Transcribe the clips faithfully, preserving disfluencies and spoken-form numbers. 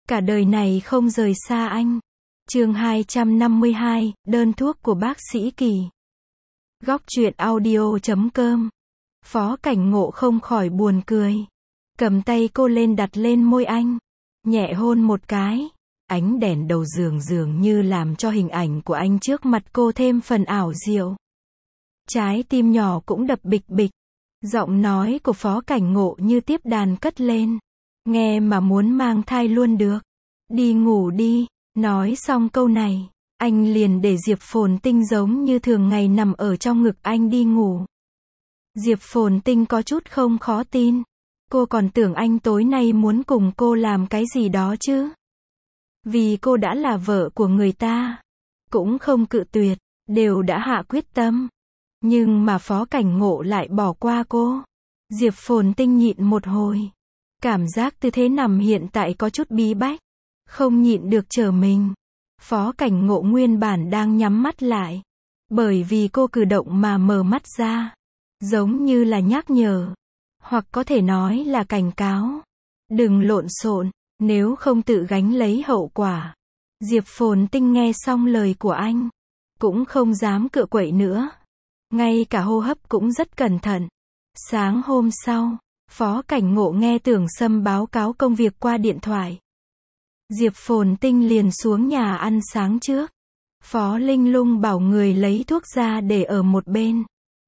Cả đời này không rời xa anh. Chương hai trăm năm mươi hai, đơn thuốc của bác sĩ Kỳ. Góc truyện audio chấm com. Phó Cảnh Ngộ không khỏi buồn cười. Cầm tay cô lên đặt lên môi anh. Nhẹ hôn một cái. Ánh đèn đầu giường dường như làm cho hình ảnh của anh trước mặt cô thêm phần ảo diệu. Trái tim nhỏ cũng đập bịch bịch. Giọng nói của Phó Cảnh Ngộ như tiếp đàn cất lên. Nghe mà muốn mang thai luôn được. Đi ngủ đi. Nói xong câu này, anh liền để Diệp Phồn Tinh giống như thường ngày nằm ở trong ngực anh đi ngủ. Diệp Phồn Tinh có chút không khó tin. Cô còn tưởng anh tối nay muốn cùng cô làm cái gì đó chứ. Vì cô đã là vợ của người ta. Cũng không cự tuyệt, đều đã hạ quyết tâm. Nhưng mà Phó Cảnh Ngộ lại bỏ qua cô. Diệp Phồn Tinh nhịn một hồi. Cảm giác tư thế nằm hiện tại có chút bí bách. Không nhịn được trở mình. Phó Cảnh Ngộ nguyên bản đang nhắm mắt lại. Bởi vì cô cử động mà mở mắt ra. Giống như là nhắc nhở. Hoặc có thể nói là cảnh cáo. Đừng lộn xộn, nếu không tự gánh lấy hậu quả. Diệp Phồn Tinh nghe xong lời của anh. Cũng không dám cựa quậy nữa. Ngay cả hô hấp cũng rất cẩn thận. Sáng hôm sau, Phó Cảnh Ngộ nghe Tưởng Sâm báo cáo công việc qua điện thoại. Diệp Phồn Tinh liền xuống nhà ăn sáng trước. Phó Linh Lung bảo người lấy thuốc ra để ở một bên.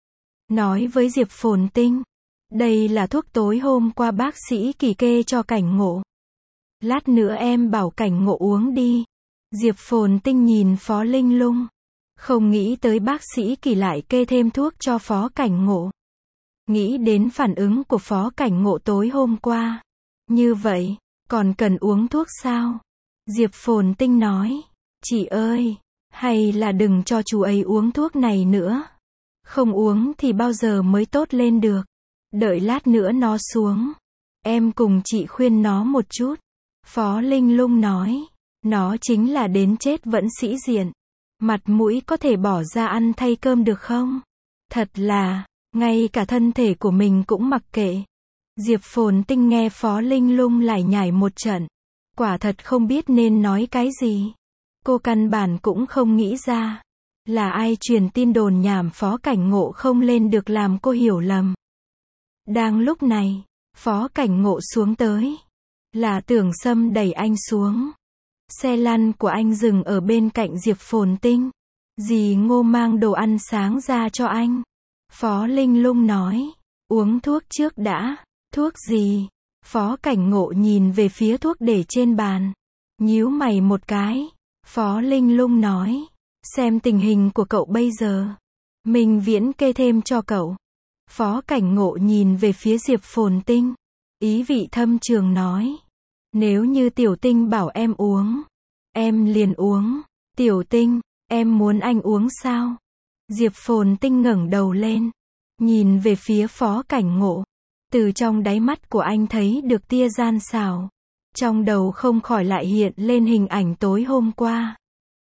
Nói với Diệp Phồn Tinh. Đây là thuốc tối hôm qua bác sĩ Kỳ kê cho Cảnh Ngộ. Lát nữa em bảo Cảnh Ngộ uống đi. Diệp Phồn Tinh nhìn Phó Linh Lung. Không nghĩ tới bác sĩ Kỳ lại kê thêm thuốc cho Phó Cảnh Ngộ. Nghĩ đến phản ứng của Phó Cảnh Ngộ tối hôm qua. Như vậy, còn cần uống thuốc sao? Diệp Phồn Tinh nói. Chị ơi, hay là đừng cho chú ấy uống thuốc này nữa. Không uống thì bao giờ mới tốt lên được. Đợi lát nữa nó xuống. Em cùng chị khuyên nó một chút. Phó Linh Lung nói. Nó chính là đến chết vẫn sĩ diện. Mặt mũi có thể bỏ ra ăn thay cơm được không? Thật là, ngay cả thân thể của mình cũng mặc kệ. Diệp Phồn Tinh nghe Phó Linh Lung lải nhải một trận. Quả thật không biết nên nói cái gì. Cô căn bản cũng không nghĩ ra. Là ai truyền tin đồn nhảm Phó Cảnh Ngộ không lên được làm cô hiểu lầm. Đang lúc này, Phó Cảnh Ngộ xuống tới. Là Tưởng Sâm đẩy anh xuống. Xe lăn của anh dừng ở bên cạnh Diệp Phồn Tinh. Dì Ngô mang đồ ăn sáng ra cho anh. Phó Linh Lung nói. Uống thuốc trước đã. Thuốc gì? Phó Cảnh Ngộ nhìn về phía thuốc để trên bàn. Nhíu mày một cái. Phó Linh Lung nói. Xem tình hình của cậu bây giờ. Mình viễn kê thêm cho cậu. Phó Cảnh Ngộ nhìn về phía Diệp Phồn Tinh. Ý vị thâm trường nói. Nếu như Tiểu Tinh bảo em uống. Em liền uống. Tiểu Tinh, em muốn anh uống sao? Diệp Phồn Tinh ngẩng đầu lên. Nhìn về phía Phó Cảnh Ngộ. Từ trong đáy mắt của anh thấy được tia gian xảo. Trong đầu không khỏi lại hiện lên hình ảnh tối hôm qua.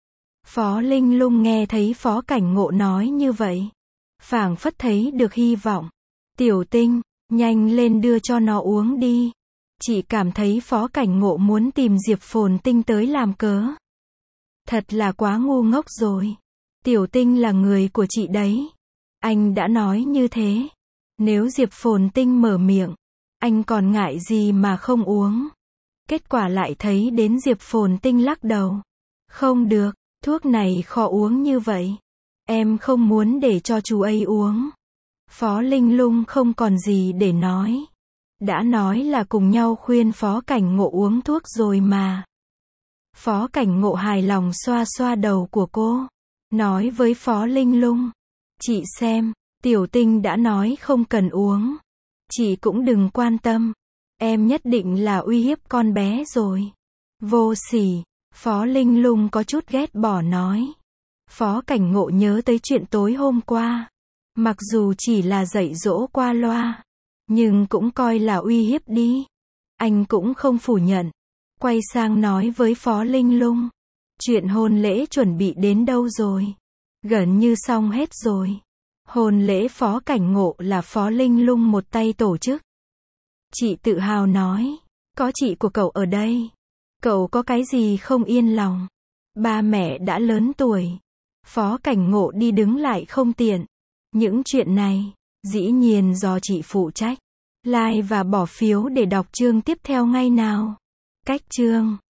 Phó Linh Lung nghe thấy Phó Cảnh Ngộ nói như vậy. Phảng phất thấy được hy vọng. Tiểu Tinh, nhanh lên đưa cho nó uống đi. Chị cảm thấy Phó Cảnh Ngộ muốn tìm Diệp Phồn Tinh tới làm cớ. Thật là quá ngu ngốc rồi. Tiểu Tinh là người của chị đấy. Anh đã nói như thế. Nếu Diệp Phồn Tinh mở miệng, anh còn ngại gì mà không uống. Kết quả lại thấy đến Diệp Phồn Tinh lắc đầu. Không được, thuốc này khó uống như vậy. Em không muốn để cho chú ấy uống. Phó Linh Lung không còn gì để nói. Đã nói là cùng nhau khuyên Phó Cảnh Ngộ uống thuốc rồi mà. Phó Cảnh Ngộ hài lòng xoa xoa đầu của cô. Nói với Phó Linh Lung. Chị xem. Tiểu Tinh đã nói không cần uống. Chị cũng đừng quan tâm. Em nhất định là uy hiếp con bé rồi. Vô sỉ. Phó Linh Lung có chút ghét bỏ nói. Phó Cảnh Ngộ nhớ tới chuyện tối hôm qua. Mặc dù chỉ là dạy dỗ qua loa. Nhưng cũng coi là uy hiếp đi. Anh cũng không phủ nhận. Quay sang nói với Phó Linh Lung. Chuyện hôn lễ chuẩn bị đến đâu rồi? Gần như xong hết rồi. Hôn lễ Phó Cảnh Ngộ là Phó Linh Lung một tay tổ chức. Chị tự hào nói. Có chị của cậu ở đây. Cậu có cái gì không yên lòng? Ba mẹ đã lớn tuổi. Phó Cảnh Ngộ đi đứng lại không tiện. Những chuyện này, dĩ nhiên do chị phụ trách. Like và bỏ phiếu để đọc chương tiếp theo ngay nào. Cách chương